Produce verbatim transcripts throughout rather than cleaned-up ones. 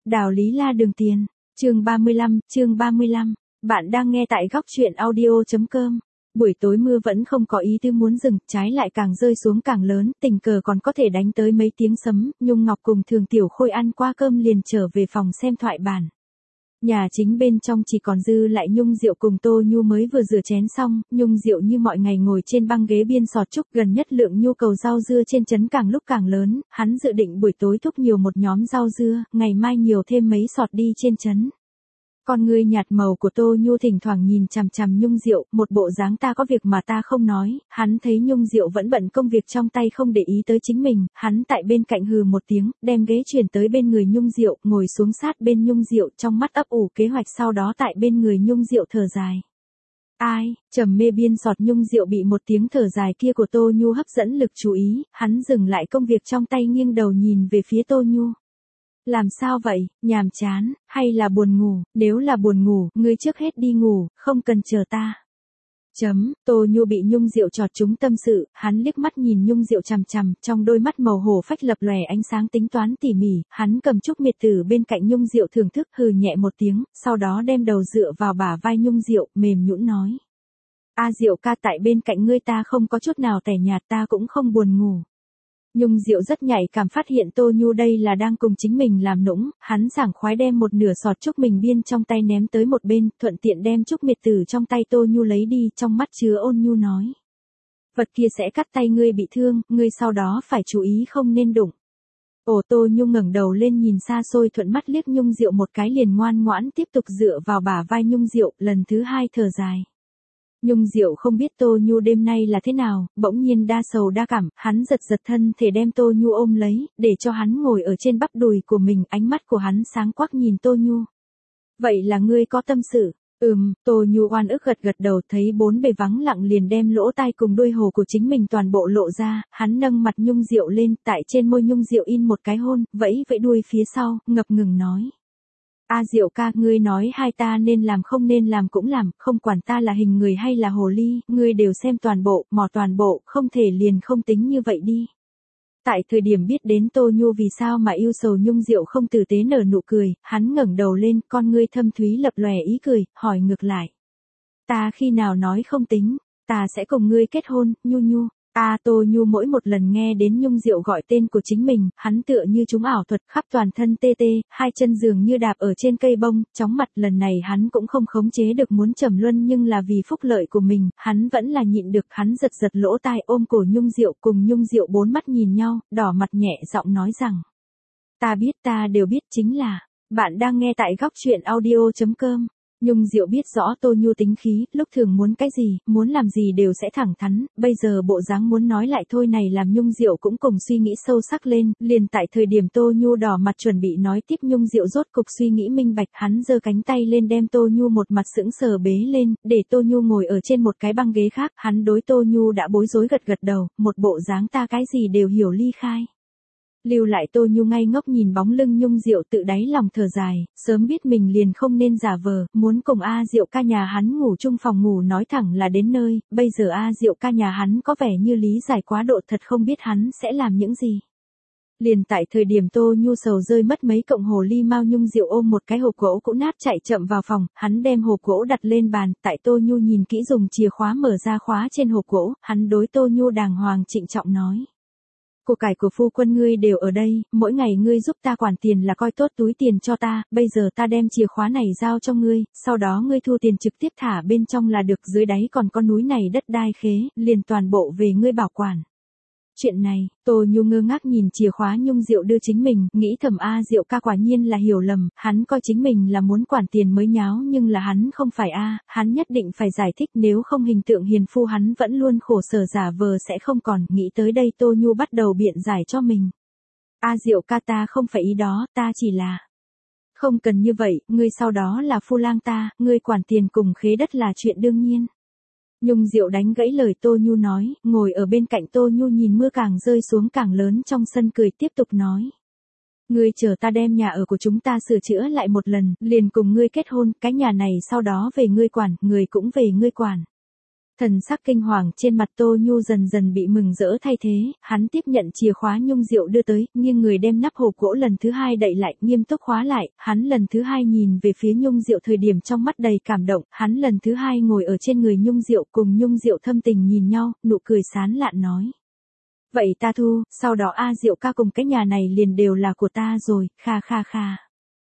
Đào Lý La Đường Tiền, chương ba mươi lăm, chương ba mươi lăm, bạn đang nghe tại góc truyện audio.com. Buổi tối mưa vẫn không có ý tư muốn dừng, trái lại càng rơi xuống càng lớn, tình cờ còn có thể đánh tới mấy tiếng sấm, Nhung Ngọc cùng Thường Tiểu Khôi ăn qua cơm liền trở về phòng xem thoại bản. Nhà chính bên trong chỉ còn dư lại Nhung Diệu cùng Tô Nhu mới vừa rửa chén xong, Nhung Diệu như mọi ngày ngồi trên băng ghế biên sọt trúc, gần nhất lượng nhu cầu rau dưa trên trấn càng lúc càng lớn, hắn dự định buổi tối thúc nhiều một nhóm rau dưa, ngày mai nhiều thêm mấy sọt đi trên trấn. Con ngươi nhạt màu của Tô Nhu thỉnh thoảng nhìn chằm chằm Nhung Diệu, một bộ dáng ta có việc mà ta không nói, hắn thấy Nhung Diệu vẫn bận công việc trong tay không để ý tới chính mình, hắn tại bên cạnh hừ một tiếng, đem ghế chuyển tới bên người Nhung Diệu, ngồi xuống sát bên Nhung Diệu, trong mắt ấp ủ kế hoạch, sau đó tại bên người Nhung Diệu thở dài. Ai, trầm mê biên sọt Nhung Diệu bị một tiếng thở dài kia của Tô Nhu hấp dẫn lực chú ý, hắn dừng lại công việc trong tay nghiêng đầu nhìn về phía Tô Nhu. Làm sao vậy, nhàm chán, hay là buồn ngủ, nếu là buồn ngủ, ngươi trước hết đi ngủ, không cần chờ ta. Chấm, Tô Nhu bị Nhung Diệu chọt trúng tâm sự, hắn liếc mắt nhìn Nhung Diệu chằm chằm, trong đôi mắt màu hổ phách lập lòe ánh sáng tính toán tỉ mỉ, hắn cầm trúc miệt tử bên cạnh Nhung Diệu thưởng thức hừ nhẹ một tiếng, sau đó đem đầu dựa vào bả vai Nhung Diệu, mềm nhũn nói. A Diệu ca, tại bên cạnh ngươi ta không có chút nào tẻ nhạt, ta cũng không buồn ngủ. Nhung Diệu rất nhạy cảm phát hiện Tô Nhu đây là đang cùng chính mình làm nũng, hắn sảng khoái đem một nửa sọt trúc mình biên trong tay ném tới một bên, thuận tiện đem trúc miệt tử trong tay Tô Nhu lấy đi, trong mắt chứa ôn nhu nói. Vật kia sẽ cắt tay ngươi bị thương, ngươi sau đó phải chú ý không nên đụng. Ồ, Tô Nhu ngẩng đầu lên nhìn xa xôi, thuận mắt liếc Nhung Diệu một cái liền ngoan ngoãn tiếp tục dựa vào bả vai Nhung Diệu, lần thứ hai thở dài. Nhung Diệu không biết Tô Nhu đêm nay là thế nào, bỗng nhiên đa sầu đa cảm, hắn giật giật thân thể đem Tô Nhu ôm lấy, để cho hắn ngồi ở trên bắp đùi của mình, ánh mắt của hắn sáng quắc nhìn Tô Nhu. Vậy là ngươi có tâm sự? Ừm, Tô Nhu oan ức gật gật đầu, thấy bốn bề vắng lặng liền đem lỗ tai cùng đuôi hồ của chính mình toàn bộ lộ ra, hắn nâng mặt Nhung Diệu lên, tại trên môi Nhung Diệu in một cái hôn, vẫy vẫy đuôi phía sau, ngập ngừng nói. A Diệu ca, ngươi nói hai ta nên làm không nên làm cũng làm, không quản ta là hình người hay là hồ ly, ngươi đều xem toàn bộ, mò toàn bộ, không thể liền không tính như vậy đi. Tại thời điểm biết đến Tô Nhu vì sao mà yêu sầu, Nhung Diệu không tử tế nở nụ cười, hắn ngẩng đầu lên, con ngươi thâm thúy lập lòe ý cười, hỏi ngược lại. Ta khi nào nói không tính, ta sẽ cùng ngươi kết hôn, Nhu Nhu. A à, Tô Nhu mỗi một lần nghe đến Nhung Diệu gọi tên của chính mình, hắn tựa như trúng ảo thuật, khắp toàn thân tê tê, hai chân dường như đạp ở trên cây bông, chóng mặt. Lần này hắn cũng không khống chế được muốn trầm luân, nhưng là vì phúc lợi của mình, hắn vẫn là nhịn được, hắn giật giật lỗ tai ôm cổ Nhung Diệu, cùng Nhung Diệu bốn mắt nhìn nhau, đỏ mặt nhẹ giọng nói rằng. Ta biết, ta đều biết, chính là, bạn đang nghe tại góc truyện audio.com. Nhung Diệu biết rõ Tô Nhu tính khí, lúc thường muốn cái gì, muốn làm gì đều sẽ thẳng thắn, bây giờ bộ dáng muốn nói lại thôi này làm Nhung Diệu cũng cùng suy nghĩ sâu sắc lên, liền tại thời điểm Tô Nhu đỏ mặt chuẩn bị nói tiếp, Nhung Diệu rốt cục suy nghĩ minh bạch, hắn giơ cánh tay lên đem Tô Nhu một mặt sững sờ bế lên, để Tô Nhu ngồi ở trên một cái băng ghế khác, hắn đối Tô Nhu đã bối rối gật gật đầu, một bộ dáng ta cái gì đều hiểu ly khai. Lưu lại Tô Nhu ngây ngốc nhìn bóng lưng Nhung Diệu, tự đáy lòng thở dài, sớm biết mình liền không nên giả vờ, muốn cùng A Diệu ca nhà hắn ngủ chung phòng ngủ nói thẳng là đến nơi, bây giờ A Diệu ca nhà hắn có vẻ như lý giải quá độ, thật không biết hắn sẽ làm những gì. Liền tại thời điểm Tô Nhu sầu rơi mất mấy cọng hồ ly mau, Nhung Diệu ôm một cái hộp gỗ cũ nát chạy chậm vào phòng, hắn đem hộp gỗ đặt lên bàn, tại Tô Nhu nhìn kỹ dùng chìa khóa mở ra khóa trên hộp gỗ, hắn đối Tô Nhu đàng hoàng trịnh trọng nói. Của cải của phu quân ngươi đều ở đây, mỗi ngày ngươi giúp ta quản tiền là coi tốt túi tiền cho ta, bây giờ ta đem chìa khóa này giao cho ngươi, sau đó ngươi thu tiền trực tiếp thả bên trong là được, dưới đáy còn có núi này đất đai khế, liền toàn bộ về ngươi bảo quản. Chuyện này, Tô Nhu ngơ ngác nhìn chìa khóa Nhung Diệu đưa chính mình, nghĩ thầm A Diệu ca quả nhiên là hiểu lầm, hắn coi chính mình là muốn quản tiền mới nháo, nhưng là hắn không phải A, hắn nhất định phải giải thích, nếu không hình tượng hiền phu hắn vẫn luôn khổ sở giả vờ sẽ không còn, nghĩ tới đây Tô Nhu bắt đầu biện giải cho mình. A Diệu ca, ta không phải ý đó, ta chỉ là. Không cần như vậy, ngươi sau đó là phu lang ta, ngươi quản tiền cùng khế đất là chuyện đương nhiên. Nhung Diệu đánh gãy lời Tô Nhu nói, ngồi ở bên cạnh Tô Nhu nhìn mưa càng rơi xuống càng lớn trong sân cười tiếp tục nói. Ngươi chờ ta đem nhà ở của chúng ta sửa chữa lại một lần, liền cùng ngươi kết hôn, cái nhà này sau đó về ngươi quản, người cũng về ngươi quản. Thần sắc kinh hoàng trên mặt Tô Nhu dần dần bị mừng rỡ thay thế, hắn tiếp nhận chìa khóa Nhung Diệu đưa tới, nghiêng người đem nắp hộp gỗ lần thứ hai đậy lại, nghiêm túc khóa lại, hắn lần thứ hai nhìn về phía Nhung Diệu thời điểm trong mắt đầy cảm động, hắn lần thứ hai ngồi ở trên người Nhung Diệu cùng Nhung Diệu thâm tình nhìn nhau, nụ cười sán lạn nói. Vậy ta thu, sau đó A Diệu ca cùng cái nhà này liền đều là của ta rồi, kha kha kha.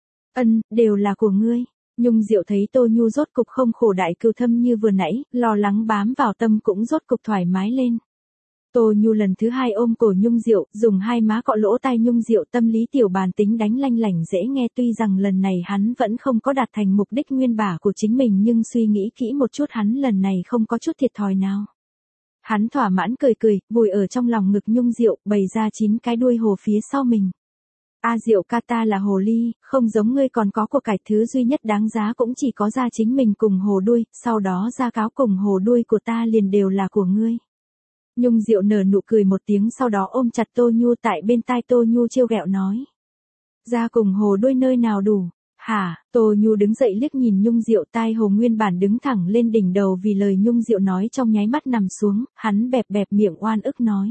Ân, đều là của ngươi. Nhung Diệu thấy Tô Nhu rốt cục không khổ đại cừu thâm như vừa nãy, lo lắng bám vào tâm cũng rốt cục thoải mái lên. Tô Nhu lần thứ hai ôm cổ Nhung Diệu, dùng hai má cọ lỗ tai Nhung Diệu, tâm lý tiểu bàn tính đánh lanh lảnh dễ nghe, tuy rằng lần này hắn vẫn không có đạt thành mục đích nguyên bả của chính mình nhưng suy nghĩ kỹ một chút hắn lần này không có chút thiệt thòi nào. Hắn thỏa mãn cười cười, vùi ở trong lòng ngực Nhung Diệu, bày ra chín cái đuôi hồ phía sau mình. A Diệu ca ta là hồ ly, không giống ngươi còn có của cải, thứ duy nhất đáng giá cũng chỉ có da chính mình cùng hồ đuôi, sau đó da cáo cùng hồ đuôi của ta liền đều là của ngươi. Nhung Diệu nở nụ cười một tiếng sau đó ôm chặt Tô Nhu tại bên tai Tô Nhu trêu ghẹo nói. Da cùng hồ đuôi nơi nào đủ? Hả? Tô Nhu đứng dậy liếc nhìn Nhung Diệu, tai hồ nguyên bản đứng thẳng lên đỉnh đầu vì lời Nhung Diệu nói trong nháy mắt nằm xuống, hắn bẹp bẹp miệng oan ức nói.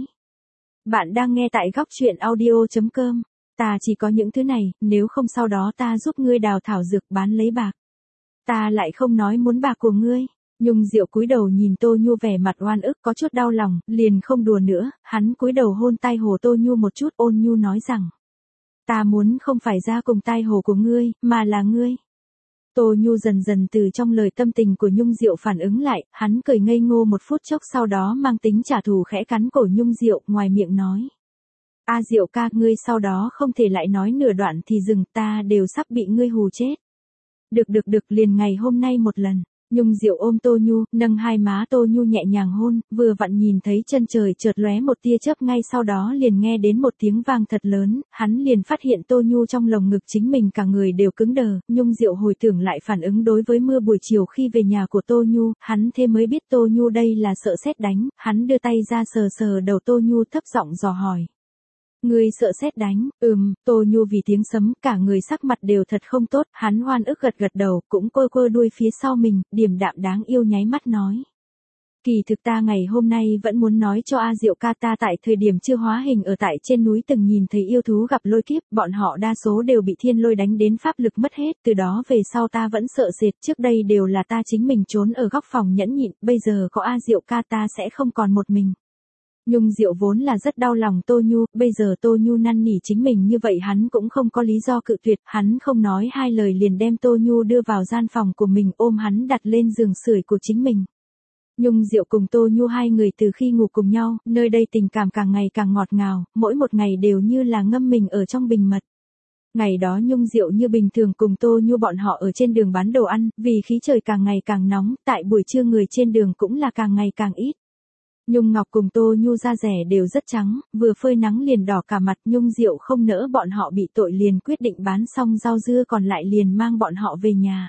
Bạn đang nghe tại góc truyện audio chấm com. Ta chỉ có những thứ này, nếu không sau đó ta giúp ngươi đào thảo dược bán lấy bạc. Ta lại không nói muốn bạc của ngươi. Nhung Diệu cúi đầu nhìn Tô Nhu vẻ mặt oan ức có chút đau lòng, liền không đùa nữa, hắn cúi đầu hôn tai hồ Tô Nhu một chút, ôn nhu nói rằng. Ta muốn không phải ra cùng tai hồ của ngươi, mà là ngươi. Tô Nhu dần dần từ trong lời tâm tình của Nhung Diệu phản ứng lại, hắn cười ngây ngô một phút chốc sau đó mang tính trả thù khẽ cắn cổ Nhung Diệu, ngoài miệng nói. A Diệu ca, ngươi sau đó không thể lại nói nửa đoạn thì dừng, ta đều sắp bị ngươi hù chết. Được được được, liền ngày hôm nay một lần. Nhung Diệu ôm Tô Nhu, nâng hai má Tô Nhu nhẹ nhàng hôn, vừa vặn nhìn thấy chân trời chợt lóe một tia chớp, ngay sau đó liền nghe đến một tiếng vang thật lớn, hắn liền phát hiện Tô Nhu trong lồng ngực chính mình cả người đều cứng đờ. Nhung Diệu hồi tưởng lại phản ứng đối với mưa buổi chiều khi về nhà của Tô Nhu, hắn thế mới biết Tô Nhu đây là sợ sét đánh, hắn đưa tay ra sờ sờ đầu Tô Nhu thấp giọng dò hỏi. Ngươi sợ sét đánh? Ừm, Tô Nhu vì tiếng sấm cả người sắc mặt đều thật không tốt, hắn oan ức gật gật đầu, cũng quơ quơ đuôi phía sau mình, điềm đạm đáng yêu nháy mắt nói. Kỳ thực ta ngày hôm nay vẫn muốn nói cho A Diệu ca, ta tại thời điểm chưa hóa hình ở tại trên núi từng nhìn thấy yêu thú gặp lôi kiếp, bọn họ đa số đều bị thiên lôi đánh đến pháp lực mất hết, từ đó về sau ta vẫn sợ sệt, trước đây đều là ta chính mình trốn ở góc phòng nhẫn nhịn, bây giờ có A Diệu ca ta sẽ không còn một mình. Nhung Diệu vốn là rất đau lòng Tô Nhu, bây giờ Tô Nhu năn nỉ chính mình như vậy hắn cũng không có lý do cự tuyệt, hắn không nói hai lời liền đem Tô Nhu đưa vào gian phòng của mình, ôm hắn đặt lên giường sưởi của chính mình. Nhung Diệu cùng Tô Nhu hai người từ khi ngủ cùng nhau, nơi đây tình cảm càng ngày càng ngọt ngào, mỗi một ngày đều như là ngâm mình ở trong bình mật. Ngày đó Nhung Diệu như bình thường cùng Tô Nhu bọn họ ở trên đường bán đồ ăn, vì khí trời càng ngày càng nóng, tại buổi trưa người trên đường cũng là càng ngày càng ít. Nhung Ngọc cùng Tô Nhu da rẻ đều rất trắng, vừa phơi nắng liền đỏ cả mặt, Nhung Diệu không nỡ bọn họ bị tội liền quyết định bán xong rau dưa còn lại liền mang bọn họ về nhà.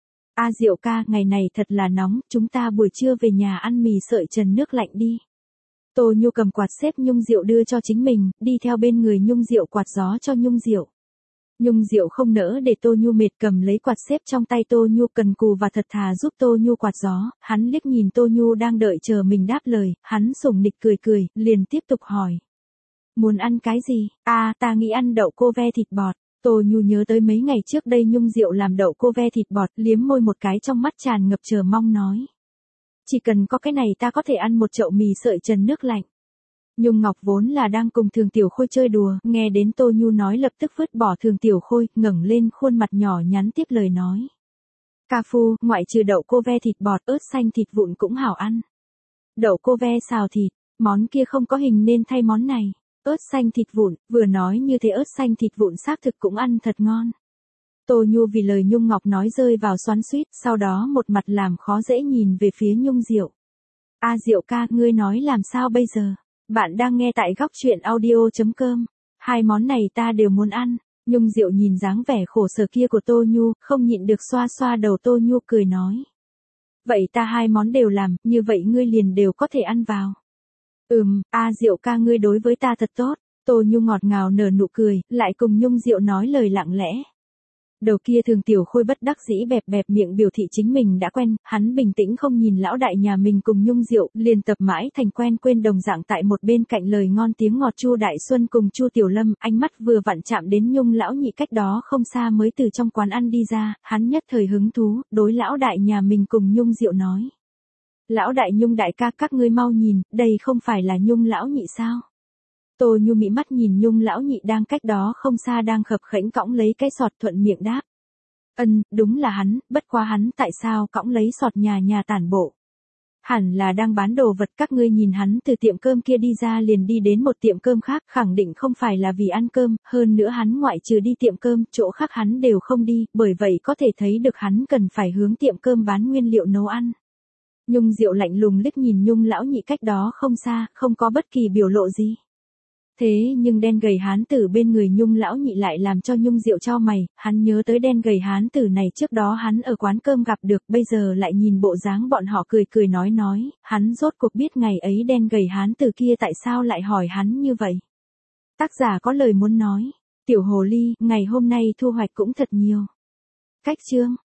A Diệu ca, ngày này thật là nóng, chúng ta buổi trưa về nhà ăn mì sợi trần nước lạnh đi. Tô Nhu cầm quạt xếp Nhung Diệu đưa cho chính mình, đi theo bên người Nhung Diệu quạt gió cho Nhung Diệu. Nhung Diệu không nỡ để Tô Nhu mệt, cầm lấy quạt xếp trong tay Tô Nhu cần cù và thật thà giúp Tô Nhu quạt gió, hắn liếc nhìn Tô Nhu đang đợi chờ mình đáp lời, hắn sủng nịch cười cười, liền tiếp tục hỏi. Muốn ăn cái gì? À, ta nghĩ ăn đậu cô ve thịt bọt. Tô Nhu nhớ tới mấy ngày trước đây Nhung Diệu làm đậu cô ve thịt bọt, liếm môi một cái trong mắt tràn ngập chờ mong nói. Chỉ cần có cái này ta có thể ăn một chậu mì sợi trần nước lạnh. Nhung Ngọc vốn là đang cùng Thường Tiểu Khôi chơi đùa, nghe đến Tô Nhu nói lập tức vứt bỏ Thường Tiểu Khôi, ngẩng lên khuôn mặt nhỏ nhắn tiếp lời nói. Ca phu, ngoại trừ đậu cô ve thịt bọt, ớt xanh thịt vụn cũng hảo ăn. Đậu cô ve xào thịt, món kia không có hình nên thay món này. Ớt xanh thịt vụn, vừa nói như thế ớt xanh thịt vụn xác thực cũng ăn thật ngon. Tô Nhu vì lời Nhung Ngọc nói rơi vào xoắn xuýt, sau đó một mặt làm khó dễ nhìn về phía Nhung Diệu. A Diệu ca, ngươi nói làm sao bây giờ? Bạn đang nghe tại góc truyện audio chấm com. Hai món này ta đều muốn ăn. Nhung Diệu nhìn dáng vẻ khổ sở kia của Tô Nhu, không nhịn được xoa xoa đầu Tô Nhu cười nói. Vậy ta hai món đều làm, như vậy ngươi liền đều có thể ăn vào. Ừm, A Diệu ca ngươi đối với ta thật tốt. Tô Nhu ngọt ngào nở nụ cười, lại cùng Nhung Diệu nói lời lặng lẽ. Đầu kia Thường Tiểu Khôi bất đắc dĩ bẹp bẹp miệng biểu thị chính mình đã quen, hắn bình tĩnh không nhìn lão đại nhà mình cùng Nhung Diệu, liền tập mãi thành quen quên đồng dạng tại một bên cạnh lời ngon tiếng ngọt Chu Đại Xuân cùng Chu Tiểu Lâm, ánh mắt vừa vặn chạm đến Nhung lão nhị cách đó không xa mới từ trong quán ăn đi ra, hắn nhất thời hứng thú, đối lão đại nhà mình cùng Nhung Diệu nói. Lão đại Nhung đại ca các ngươi mau nhìn, đây không phải là Nhung lão nhị sao? Tô Nhu mị mắt nhìn Nhung lão nhị đang cách đó không xa đang khập khễnh cõng lấy cái sọt thuận miệng đáp. Ân, đúng là hắn, bất quá hắn tại sao cõng lấy sọt nhà nhà tản bộ. Hẳn là đang bán đồ vật, các ngươi nhìn hắn từ tiệm cơm kia đi ra liền đi đến một tiệm cơm khác, khẳng định không phải là vì ăn cơm, hơn nữa hắn ngoại trừ đi tiệm cơm, chỗ khác hắn đều không đi, bởi vậy có thể thấy được hắn cần phải hướng tiệm cơm bán nguyên liệu nấu ăn. Nhung Diệu lạnh lùng liếc nhìn Nhung lão nhị cách đó không xa, không có bất kỳ biểu lộ gì. Thế nhưng đen gầy hán tử bên người Nhung lão nhị lại làm cho Nhung Diệu chau mày, hắn nhớ tới đen gầy hán tử này trước đó hắn ở quán cơm gặp được, bây giờ lại nhìn bộ dáng bọn họ cười cười nói nói, hắn rốt cuộc biết ngày ấy đen gầy hán tử kia tại sao lại hỏi hắn như vậy. Tác giả có lời muốn nói, tiểu hồ ly, ngày hôm nay thu hoạch cũng thật nhiều. Cách chương